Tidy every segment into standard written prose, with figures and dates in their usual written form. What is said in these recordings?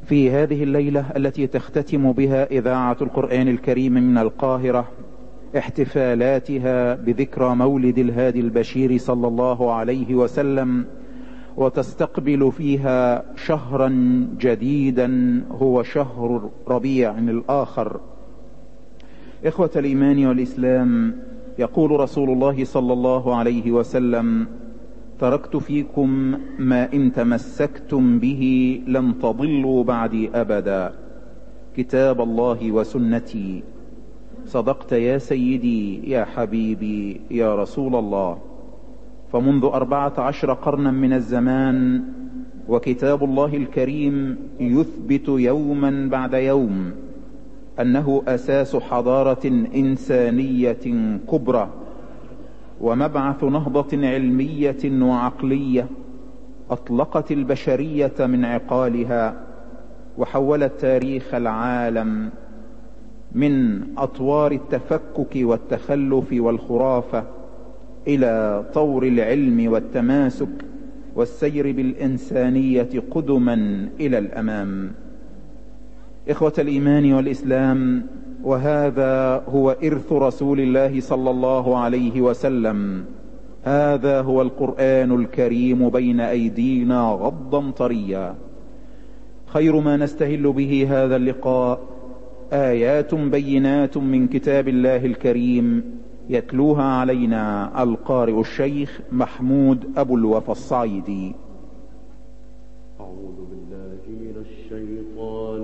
في هذه الليلة التي تختتم بها إذاعة القرآن الكريم من القاهرة احتفالاتها بذكرى مولد الهادي البشير صلى الله عليه وسلم، وتستقبل فيها شهرا جديدا هو شهر ربيع الآخر. إخوة الإيمان والإسلام، يقول رسول الله صلى الله عليه وسلم: تركت فيكم ما إن تمسكتم به لن تضلوا بعدي أبدا، كتاب الله وسنتي. صدقت يا سيدي يا حبيبي يا رسول الله. فمنذ 14 قرنا من الزمان وكتاب الله الكريم يثبت يوما بعد يوم أنه أساس حضارة إنسانية كبرى ومبعث نهضة علمية وعقلية أطلقت البشرية من عقالها وحولت تاريخ العالم من أطوار التفكك والتخلف والخرافة إلى طور العلم والتماسك والسير بالإنسانية قدما إلى الأمام. إخوة الإيمان والإسلام، وهذا هو إرث رسول الله صلى الله عليه وسلم. هذا هو القرآن الكريم بين أيدينا غضا طريا. خير ما نستهل به هذا اللقاء آيات بينات من كتاب الله الكريم يتلوها علينا القارئ الشيخ محمود أبو الوفا الصعيدي. أعوذ بالله من الشيطان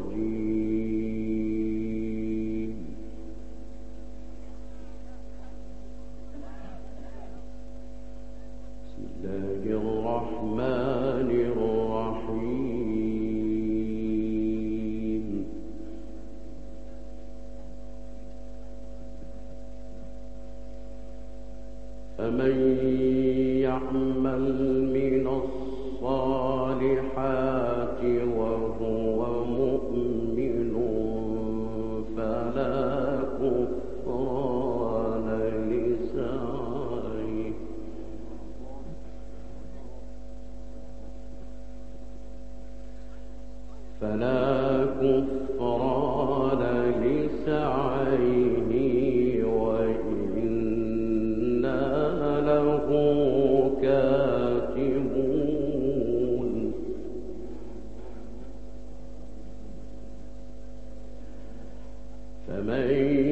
الرجيم. بسم الله الرحمن الرحيم. فمن يعمل من الصالحات وهو مؤمن فلا كفران لسعيه وإنا له كاتبون. فمن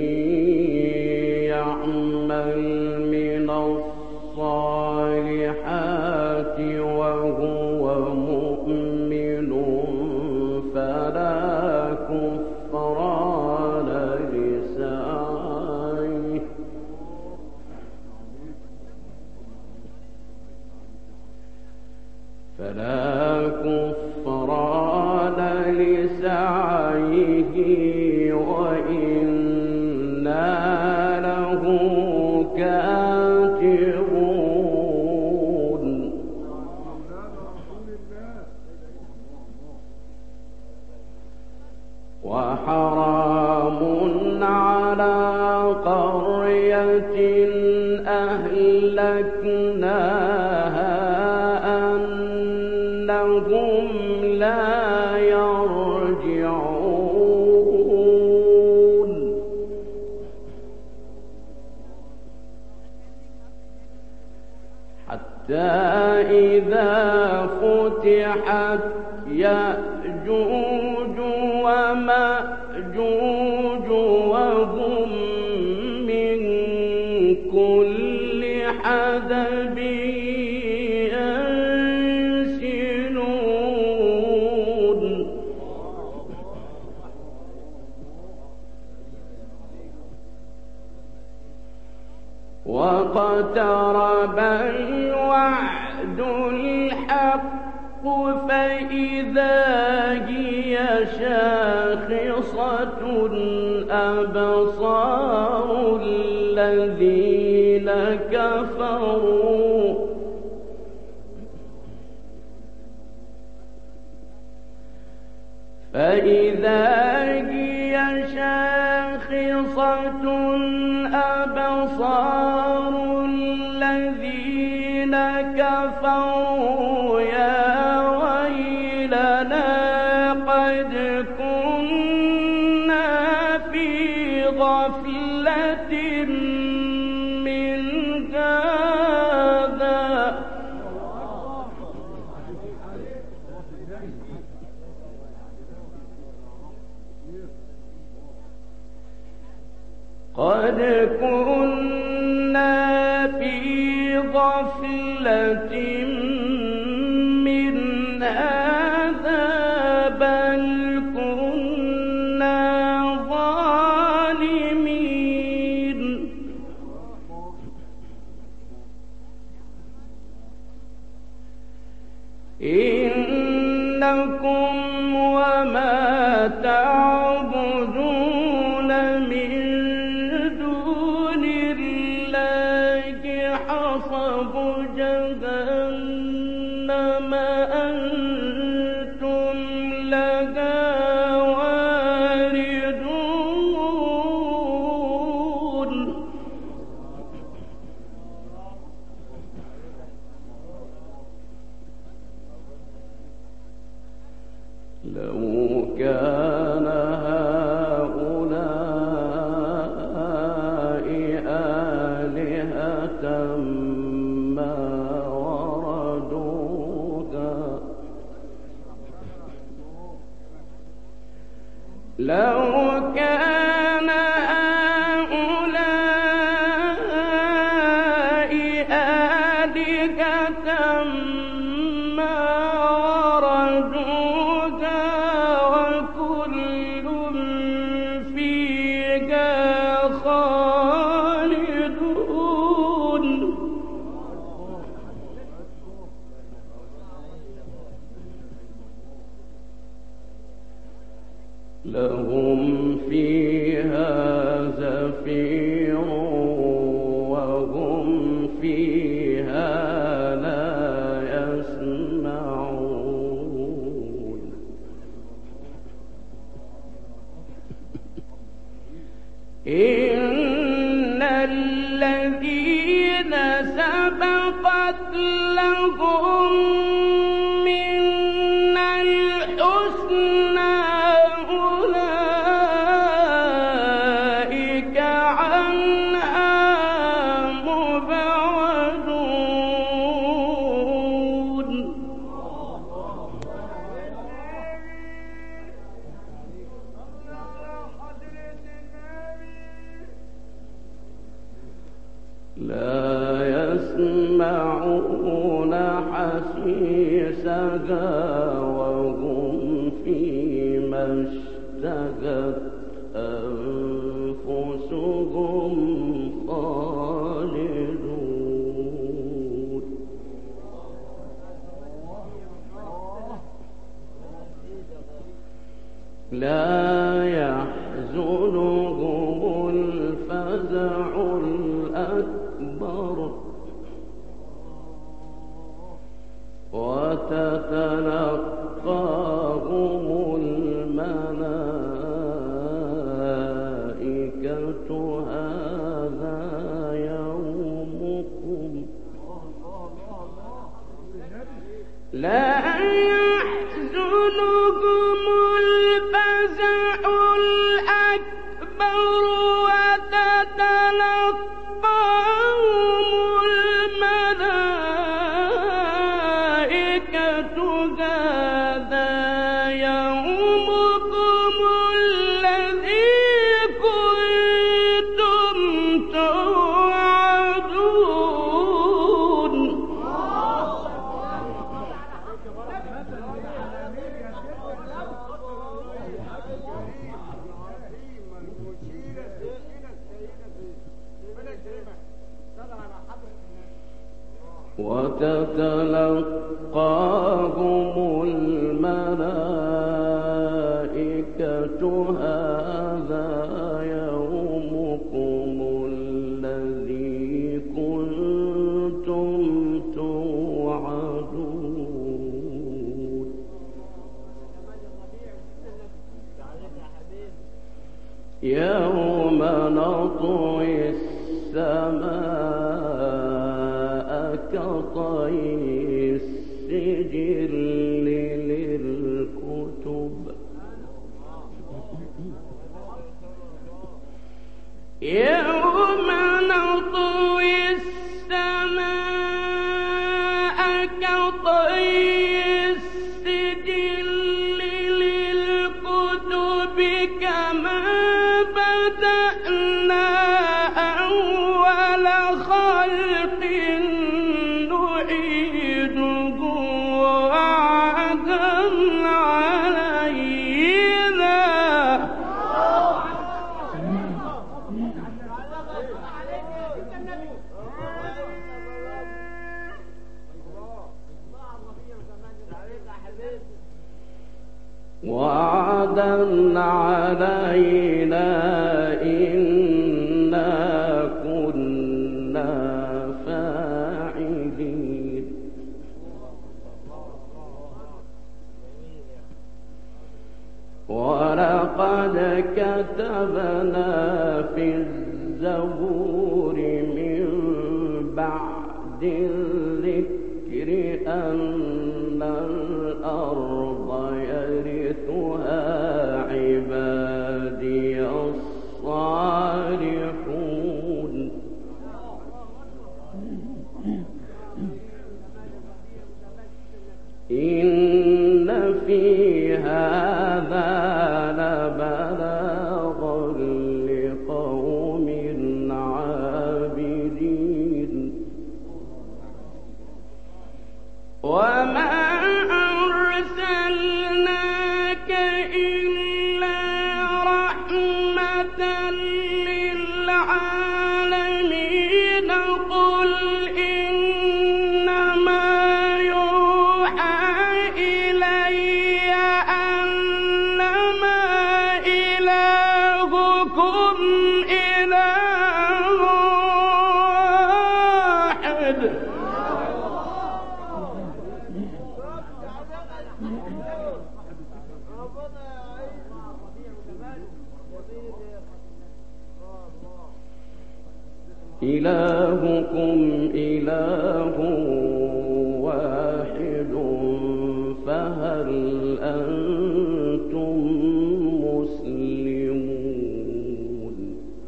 يعمل من الصالحات وهو مؤمن فلا كفران لسعيه وإنا له كاتبون. وحرام على قرية أهلكناها أنهم لا يرجعون. حتى إذا فتحت يأجوج ومأجوج وهم من كل حدب ينسلون. واقترب الوعد الحق فإذا هي شاخصة أبصار الذين كفروا أبصار الذين كفروا يا ويلنا قد كنا في غفلة من هذا قد كنا في غفلة من هذا بل كنا ظالمين إنكم وما تعبدون من دون الله حصب جهنم أنتم لها واردون لو كان هؤلاء آلهة ما وردوها لو كان هؤلاء آلهة ما وردوها وكل فيها خالدون لهم فيها زفير وهم فيها لا يسمعون إن الذين سبقت لهم منا الحسنى أولئك عنها مبعدون لا يسمعون حسيسها وهم فيما اشتهت أنفسهم خالدون لا يحزنهم الفزع الأكبر وتتلقاهم الملائكة هذا يومكم لا يحزنهم الفزع الأكبر وتتلقاهم الملائكة هذا يومكم الذي كنتم توعدون وتتلقاهم الملائكة هذا يومكم الذي كنتم توعدون يوم نطوي السماء كطي السجل للكتب يوم نطوي السماء كطي السجل للكتب كما بدأنا أول خلق نعيده وعدا علينا. وعدا علينا إنا كنا فاعلين. ولقد كتبنا في الزبور من بعد الذكر أن الأرض يرثها عبادي الصالحون. إن في هذا لبلاغا لقوم عابدين. وما أرسلناك إلا رحمة للعالمين. قل إنما يوحى إلي أنما إلهكم إله واحد. إلهكم إله واحد فهل أنتم مسلمون؟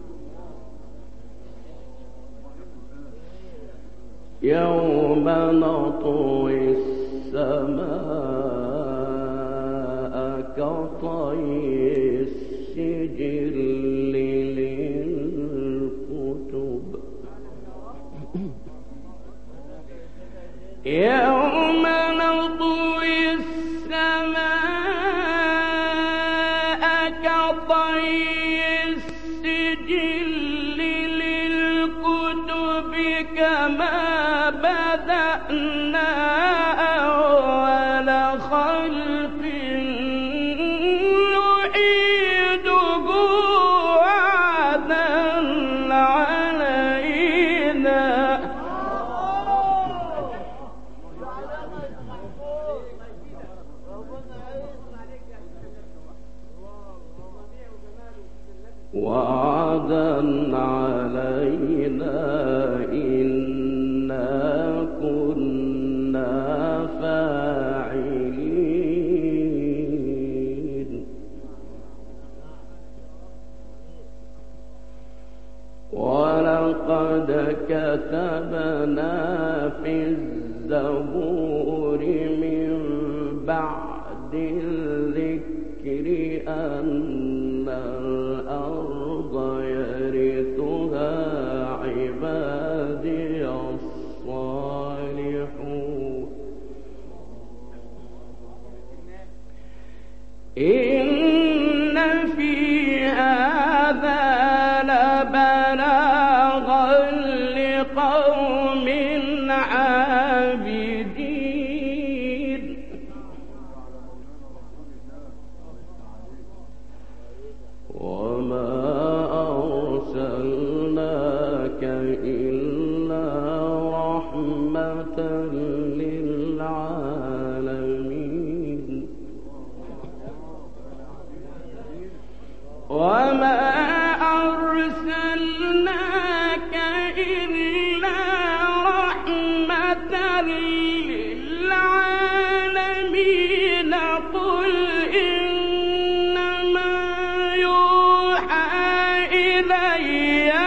يوم نطوي السماء كطي السجل للكتب. يوم نطوي السماء كطي السجل للكتب كما بدأنا أول خلق نعيده وعدا علينا. وعدا علينا إنا كنا فاعلين. ولقد كتبنا في الزبور من بعد الذكر أن الأرض يرثها عبادي الصالحون. إن في هذا لبلاغا لقوم عابدين. وما أرسلناك إلا رحمة للعالمين. وما أرسلناك إلا رحمة للعالمين. قل إنما يوحى إلي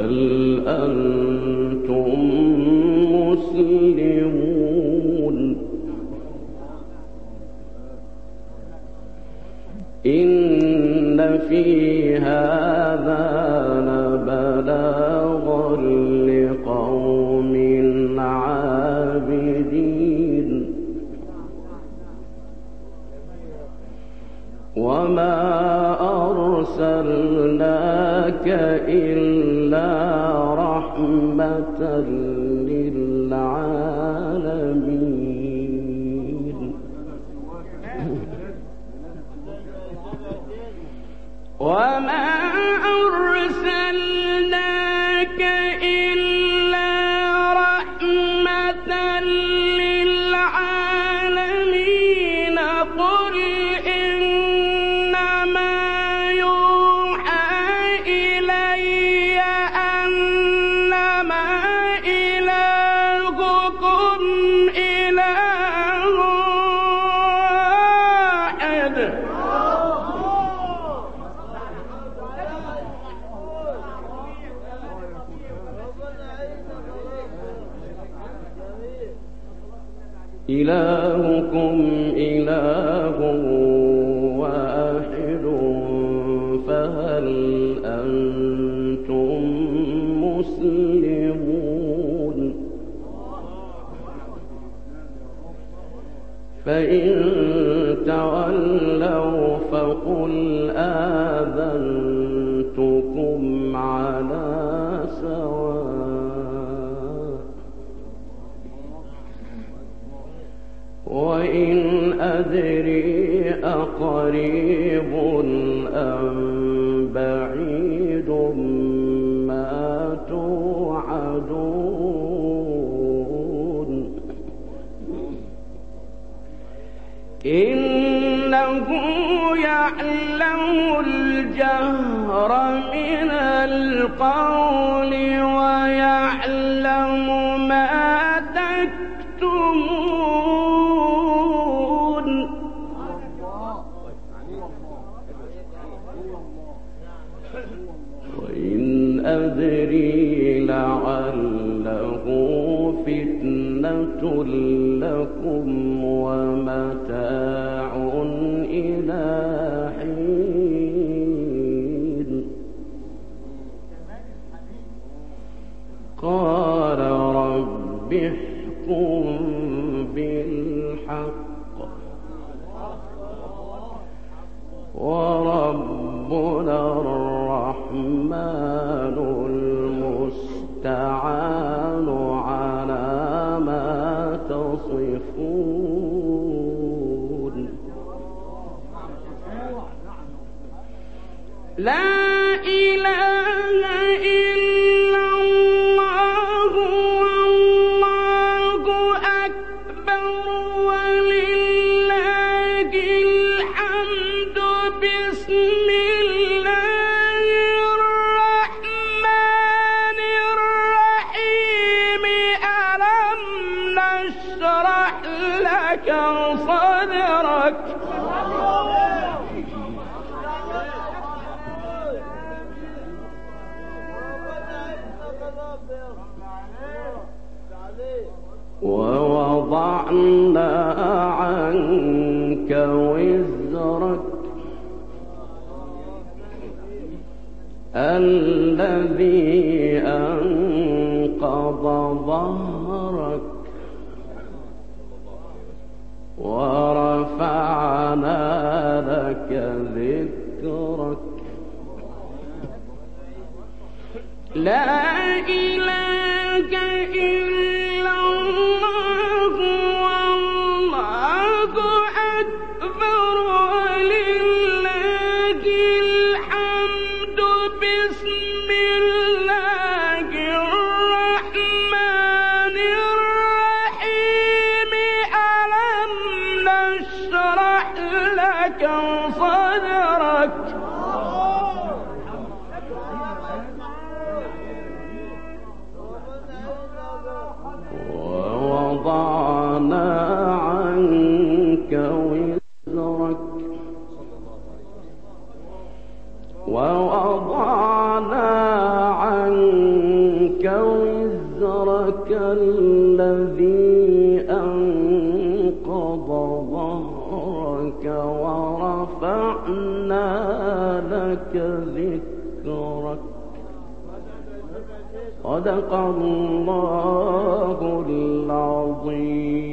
هل أنتم مسلمون إن في هذا لبلاغا لقوم عابدين وما أرسلناك إلا رحمة للعالمين وما أرسلناك إلا رحمة للعالمين قل إنما يوحى إلي أنما إلهكم إله واحد إلهكم إله واحد فهل أنتم مسلمون فإن تولوا فقل آذنتكم على سواء وإن أدري أقريب أم بعيد ما توعدون إنه يعلم الجهر من القول ويعلم ما تكتمون وإن أدري لعله فتنة لكم ومتاع إلى حين قال رب احكم بالحق وربنا الرحمن المستعان على ما تصفون لا إله إلا الله والله أكبر ولله الحمد بسم الله الرحمن الرحيم ألم نشرح لك صدرك ووضعنا عنك وزرك الذي أنقض ظهرك ورفعنا لك ذكرك لا إله إلا الله والله أكبر ولله الحمد بسم الله الرحمن الرحيم ألم نشرح لك صدرك الذي أنقض ظهرك ورفعنا لك ذكرك. صدق الله العظيم.